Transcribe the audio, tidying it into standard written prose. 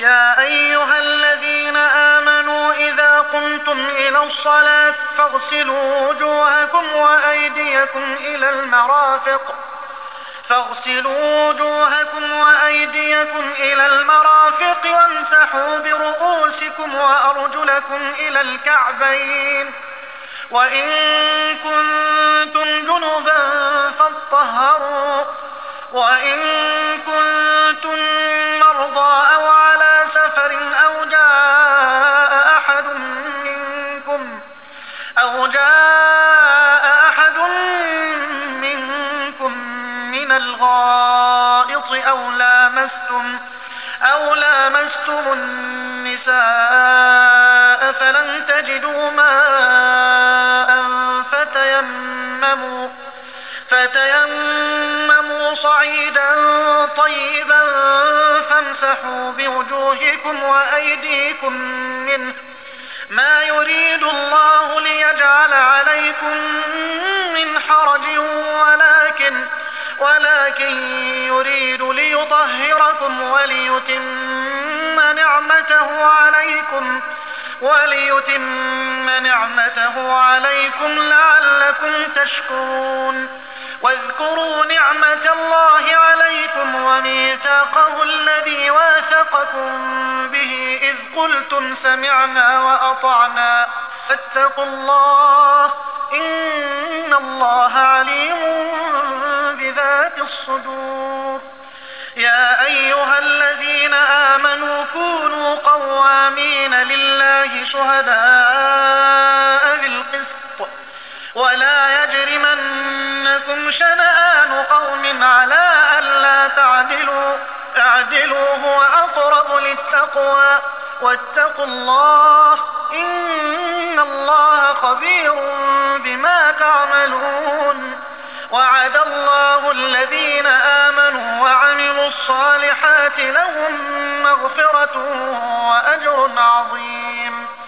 يا أيها الذين آمنوا إذا قمتم إلى الصلاة فاغسلوا وجوهكم وأيديكم إلى المرافق وامسحوا برؤوسكم وأرجلكم إلى الكعبين، وإن كنتم جنبا فاطهروا، وإن كنتم مرضى أو على سفر أو جاء أحد منكم من الغائط أو لامستم النساء فلم تجدوا ماء فتيمموا صعيدا طيبا فامسحوا بوجوهكم وأيديكم منه، ما يريد الله ليجعل عليكم من حرج ولكن يريد ليطهركم وليتم نعمته عليكم لعلكم تشكرون. واذكروا نعمة الله عليكم وميثاقه الذي واثقكم به إذ قلتم سمعنا وأطعنا فاتقوا الله إن الله عليم بذات الصدور. يا أيها الذين آمنوا كونوا قوامين لله شهداء بالقسط، ولا يجرمنكم شنآن قوم على ألا اعدلوا هو أقرب للتقوى واتقوا الله إن الله خبير بما تعملون. وعد الله الذين آمنوا وعملوا الصالحات لهم مغفرة وأجر عظيم.